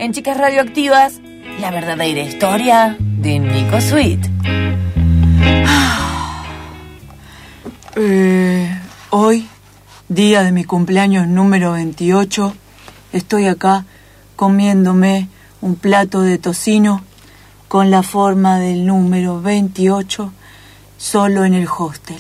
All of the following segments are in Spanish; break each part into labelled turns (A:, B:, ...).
A: en Chicas Radioactivas, la verdadera historia de Nico Sweet.
B: Hoy, día de mi cumpleaños número 28, estoy acá comiéndome un plato de tocino con la forma del número 28, solo en el hostel.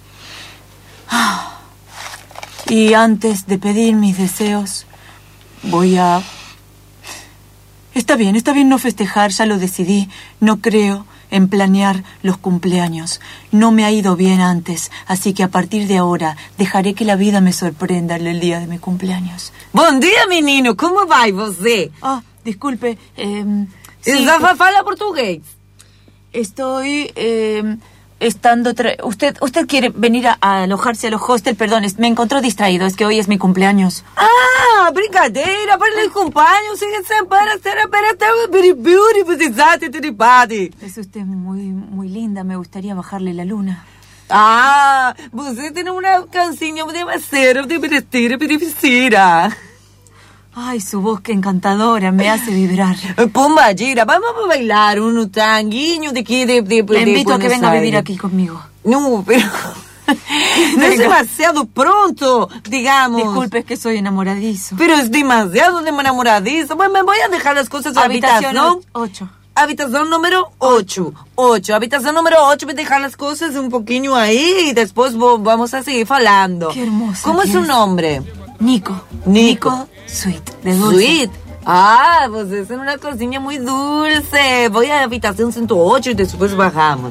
B: Y antes de pedir mis deseos, voy a... Está bien no festejar, ya lo decidí. No creo en planear los cumpleaños. No me ha ido bien antes, así que a partir de ahora dejaré que la vida me sorprenda el día de mi cumpleaños.
C: Bom dia, menino. Como vai você?
B: Disculpe.
C: Sí, fala portugués.
B: Estoy estando... ¿Usted quiere venir a alojarse a los hostels? Perdón, me encontró distraído. Es que hoy es mi cumpleaños.
C: Brincadeira. Para el cumpleaños.
B: Es usted muy linda. Me gustaría bajarle la luna.
C: Você tem uma cancinha demasiado divertida.
B: Ay, su voz qué encantadora, me hace vibrar.
C: Pomba gira, vamos a bailar un tanguinho de aquí de
B: Le invito a que venga a vivir aquí conmigo.
C: No, pero... no es demasiado pronto, digamos.
B: Disculpe, es que soy enamoradizo.
C: Pero es demasiado enamoradizo. Bueno, me voy a dejar las cosas en
B: habitación 8.
C: Habitación número 8. Habitación número 8, voy a dejar las cosas un poquillo ahí y después vamos a seguir hablando.
B: Qué hermoso.
C: ¿Cómo es su nombre?
B: Nico Sweet, de dulce.
C: Sweet. Pues es una cocina muy dulce. Voy a la habitación 108 y después bajamos.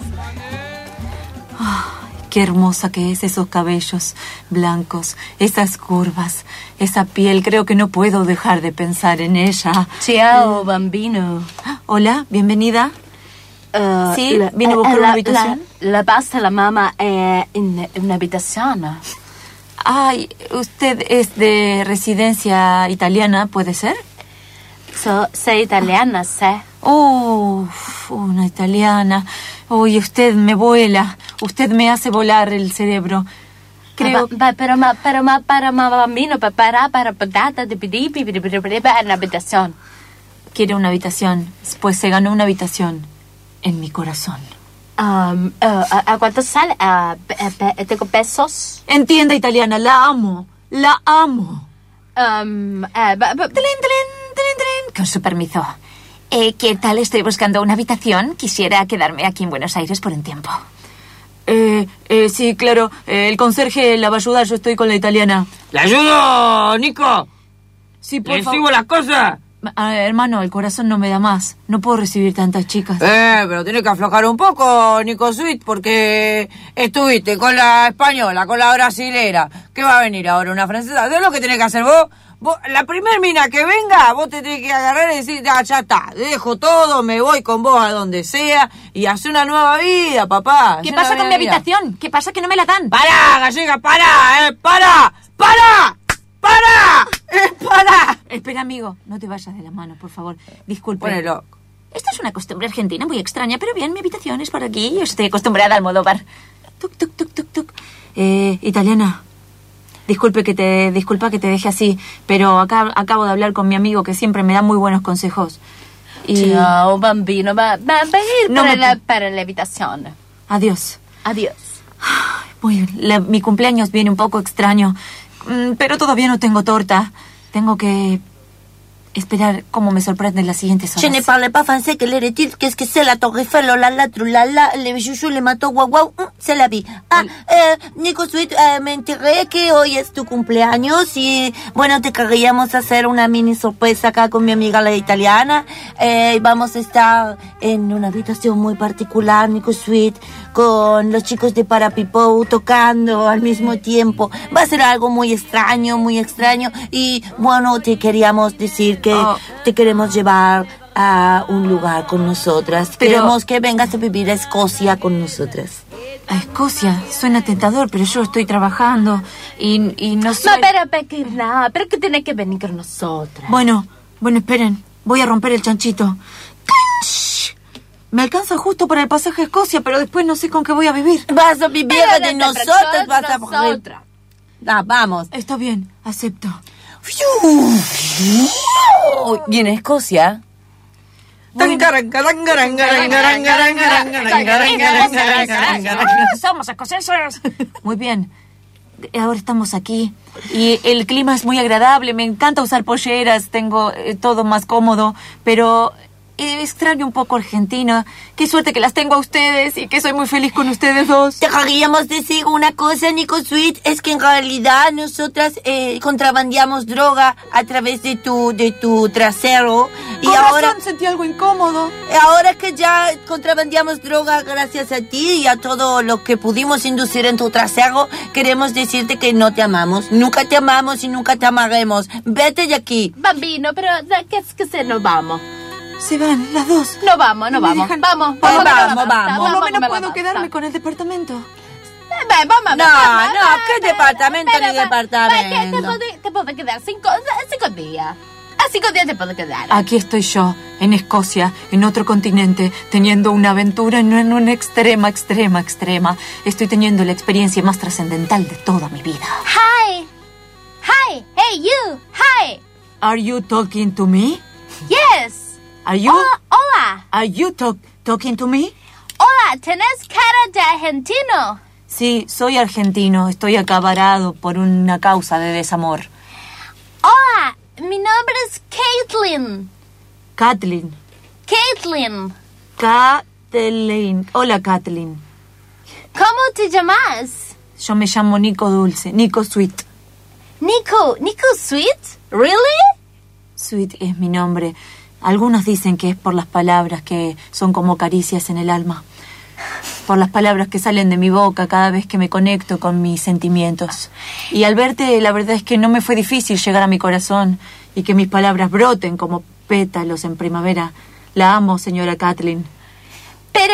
B: Qué hermosa que es, esos cabellos blancos, esas curvas, esa piel. Creo que no puedo dejar de pensar en ella.
A: Ciao, bambino.
B: Hola, bienvenida. Sí, ¿viene a buscar una habitación?
A: La pasta la mamá en una habitación.
B: Ay, ¿usted es de residencia italiana, puede ser?
A: Soy italiana, sí.
B: Una italiana. Uy, usted me vuela. Usted me hace volar el cerebro. Creo...
A: Pero bambino, para una habitación.
B: Quiere una habitación. Pues se ganó una habitación en mi corazón.
A: ¿A cuánto sale? ¿Tengo pesos?
B: Entienda, italiana, la amo. La amo. Con su permiso. ¿Qué tal? Estoy buscando una habitación. Quisiera quedarme aquí en Buenos Aires por un tiempo. Sí, claro. El conserje la va a ayudar. Yo estoy con la italiana.
C: ¡Le ayudo, Nico!
B: Sí, por favor.
C: ¡Le sigo las cosas!
B: Hermano, el corazón no me da más. No puedo recibir tantas chicas.
C: Pero tiene que aflojar un poco, Nico Sweet, porque estuviste con la española, con la brasilera. ¿Qué va a venir ahora? ¿Una francesa? ¿Sabes lo que tenés que hacer vos? La primer mina que venga, vos te tenés que agarrar y decir, ya está, dejo todo, me voy con vos a donde sea y hace una nueva vida, papá.
B: ¿Qué pasa con mi habitación? ¿Qué pasa que no me la dan?
C: ¡Para, gallega, para!
B: Espera, amigo, no te vayas de la mano, por favor. Disculpe.
C: Ponelo.
B: Esta es una costumbre argentina muy extraña, pero bien, mi habitación es por aquí. Yo estoy acostumbrada al Almodóvar. Tuc, tuc, tuc, tuc, tuc. Italiana. Disculpa que te deje así, pero acabo de hablar con mi amigo que siempre me da muy buenos consejos.
A: Ciao, bambino. Va a ir para la habitación.
B: Adiós.
A: Adiós.
B: Muy bien. Mi cumpleaños viene un poco extraño, pero todavía no tengo torta. Tengo que esperar cómo me sorprenden las siguientes horas.
D: Je ne parle pas français, que l'est-il? Qu'est-ce que c'est la Torre Eiffel? Oh là là, trulala, les chouchous, les matos, guau guau, c'est la vie. Nico Sweet, me enteré que hoy es tu cumpleaños y, bueno, te queríamos hacer una mini sorpresa acá con mi amiga la italiana. Vamos a estar en una habitación muy particular, Nico Sweet, con los chicos de Parapipou tocando al mismo tiempo. Va a ser algo muy extraño y, bueno, te queríamos decir que te queremos llevar a un lugar con nosotras. Queremos que vengas a vivir a Escocia con nosotras.
B: A Escocia, suena tentador, pero yo estoy trabajando y no sé...
A: Pero que tiene que venir con nosotras.
B: Bueno, esperen, voy a romper el chanchito. Me alcanza justo para el pasaje a Escocia, pero después no sé con qué voy a vivir.
D: Vas a vivir de nosotras, vas a...
C: Vamos.
B: Está bien, acepto.
D: Fiu.
C: Y en Escocia...
A: Somos escoceses.
B: Muy bien. Ahora estamos aquí y el clima es muy agradable. Me encanta usar polleras, tengo todo más cómodo, pero extraño un poco Argentina. Qué suerte que las tengo a ustedes y que soy muy feliz con ustedes dos.
D: Te queríamos decir una cosa, Nico Sweet, es que en realidad nosotras contrabandeamos droga a través de tu trasero. Y
B: Con
D: ahora
B: razón sentí algo incómodo.
D: Ahora que ya contrabandeamos droga gracias a ti y a todo lo que pudimos inducir en tu trasero, queremos decirte que no te amamos. Nunca te amamos y nunca te amaremos. Vete de aquí.
A: Bambino, pero ¿qué es que nos vamos?
B: Se van las dos.
A: No vamos.
B: Me
A: Vamos.
B: dejan-
A: Vamos.
B: Por lo
A: Vamos,
B: menos
A: vamos,
B: puedo
A: vamos.
B: quedarme con el departamento.
C: ¿qué departamento ni departamento?
A: Te puedo quedar 5 días. A 5 días te puedo quedar.
B: Aquí estoy yo, en Escocia, en otro continente, teniendo una aventura en una extrema. Estoy teniendo la experiencia más trascendental de toda mi vida.
A: Hi. Hey, you. Hi.
B: Are you talking to me?
A: Yes.
B: Are you?
A: Hola.
B: Are you talking to me?
A: Hola, tenés cara de argentino.
B: Sí, soy argentino. Estoy acaparado por una causa de desamor.
A: Hola, mi nombre es Caitlin.
B: Kathleen. Hola, Kathleen.
A: ¿Cómo te llamas?
B: Yo me llamo Nico Dulce, Nico Sweet.
A: Nico Sweet? Really?
B: Sweet es mi nombre. Algunos dicen que es por las palabras que son como caricias en el alma. Por las palabras que salen de mi boca cada vez que me conecto con mis sentimientos. Y al verte, la verdad es que no me fue difícil llegar a mi corazón y que mis palabras broten como pétalos en primavera. La amo, señora Kathleen.
A: Pero,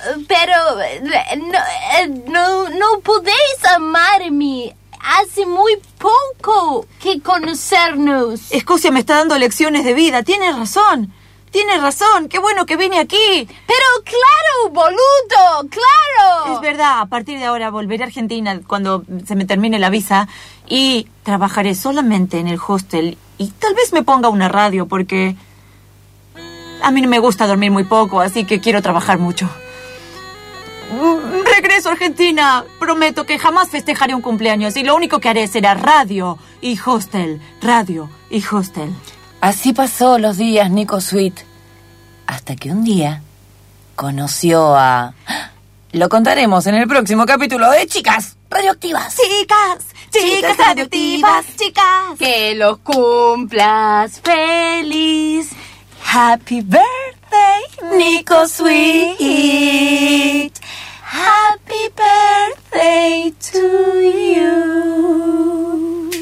A: no podéis amarme. Hace muy poco que conocernos.
B: Escocia me está dando lecciones de vida. Tiene razón. Qué bueno que vine aquí.
A: Pero claro, boludo, claro.
B: Es verdad, a partir de ahora volveré a Argentina cuando se me termine la visa y trabajaré solamente en el hostel y tal vez me ponga una radio porque a mí no me gusta dormir muy poco, así que quiero trabajar mucho. Regreso a Argentina. Prometo que jamás festejaré un cumpleaños y lo único que haré será radio y hostel.
C: Así pasó los días, Nico Sweet, hasta que un día conoció a... Lo contaremos en el próximo capítulo de Chicas Radioactivas.
B: Chicas radioactivas, chicas.
A: Que los cumplas feliz.
B: Happy birthday, Nico Sweet. Happy birthday to you.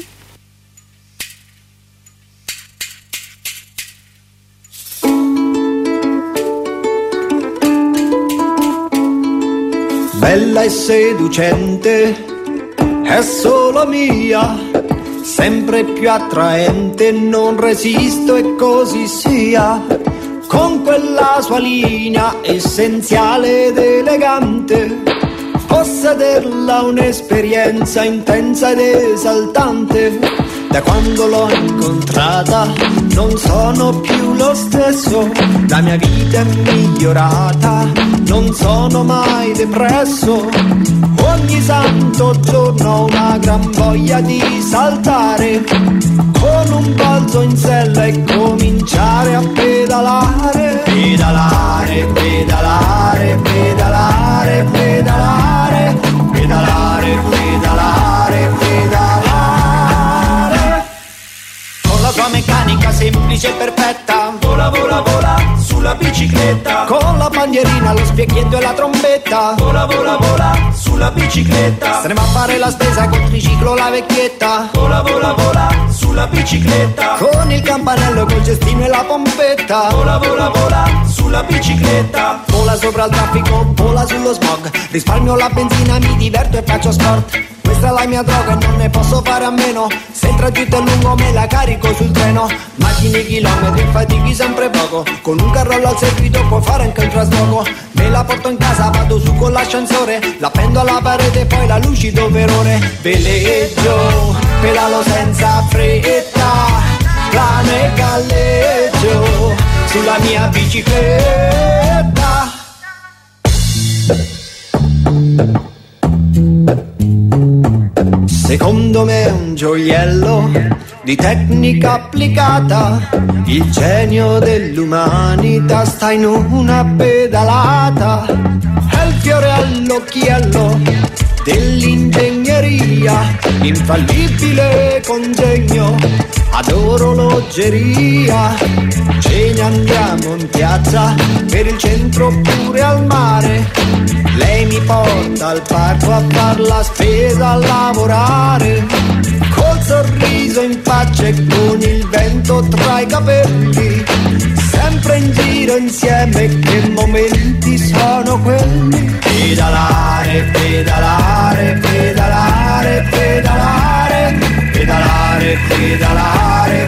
E: Bella e seducente, è solo mia, sempre più attraente, non resisto e così sia. Con quella sua linea essenziale ed elegante, possederla un'esperienza intensa ed esaltante. Da quando l'ho incontrata non sono più lo stesso, la mia vita è migliorata, non sono mai depresso. Ogni santo giorno ho una gran voglia di saltare, con un balzo in sella e cominciare a pedalare. Pedalare, pedalare, pedalare, pedalare, pedalare, pedalare, pedalare. Con la sua meccanica semplice e perfetta, vola, vola, vola sulla bicicletta. Con la bandierina, lo specchietto e la trombetta, vola, vola, vola sulla bicicletta. Staremo a fare la spesa col triciclo, la vecchietta, vola, vola, vola sulla bicicletta. Con il campanello, col cestino e la pompetta, vola, vola, vola sulla bicicletta. Vola sopra il traffico, vola sullo smog, risparmio la benzina, mi diverto e faccio sport. Questa è la mia droga e non ne posso fare a meno. Se il tragitto è lungo me la carico sul treno. Macchine, chilometri, fatichi sempre poco. Con un carrello al seguito puoi fare anche il trasloco. Me la porto in casa, vado su con l'ascensore, la appendo alla parete e poi la lucido per ore. Veleggio, pedalo senza fretta, plano e galleggio sulla mia bicicletta. Secondo me è un gioiello di tecnica applicata, il genio dell'umanità sta in una pedalata, è il fiore all'occhiello dell'ingegneria, infallibile congegno ad orologeria. Ce ne andiamo in piazza, per il centro oppure al mare, lei mi porta al parco a far la spesa, a lavorare, col sorriso in faccia e con il vento tra i capelli, sempre in giro insieme, che momenti sono quelli. Pedalare, pedalare, pedalare, pedalare, pedalare, pedalare,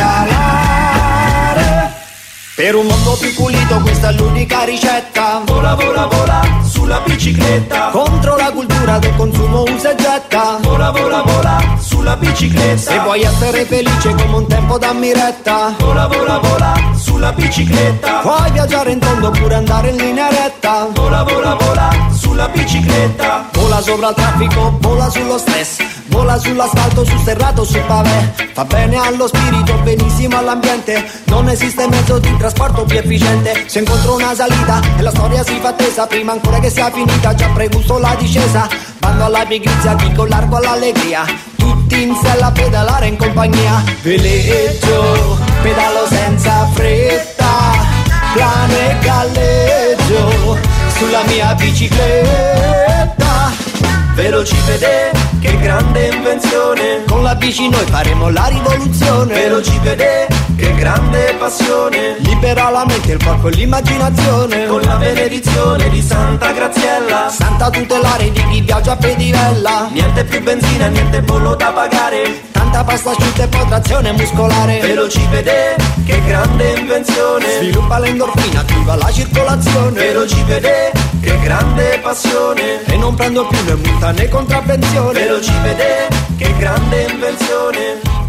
E: pedalare. Per un mondo più pulito questa è l'unica ricetta. Vola, vola, vola sulla bicicletta, contro la cultura del consumo usa e getta. Vola, vola, vola sulla bicicletta, se vuoi essere felice come un tempo da miretta. Vola, vola, vola sulla bicicletta, puoi viaggiare in tondo oppure andare in linea retta. Vola, vola, vola sulla bicicletta, vola sopra il traffico, vola sullo stress, vola sull'asfalto, sul serrato, sul pavè. Fa bene allo spirito, benissimo all'ambiente, non esiste mezzo di trasporto più efficiente. Se incontro una salita e la storia si fa tesa, prima ancora che sia finita già pregusto la discesa. Bando alla pigrizia, dico largo all'allegria, tutti in sella a pedalare in compagnia. Veleggio, pedalo senza fretta, plano e galleggio sulla mia bicicletta. Velocipede, che grande invenzione, con la bici noi faremo la rivoluzione. Velocipede, che grande passione, libera la mente, il corpo e l'immaginazione, con la benedizione di Santa Graziella, santa tutelare di chi viaggia a pedivella. Niente più benzina, niente bollo da pagare, tanta pasta asciutta e poi trazione muscolare. Velocipede, che grande invenzione, sviluppa l'endorfina, attiva la circolazione. Velocipede, che grande passione, e non prendo più né multa né contravvenzione. Velocipede, che grande invenzione.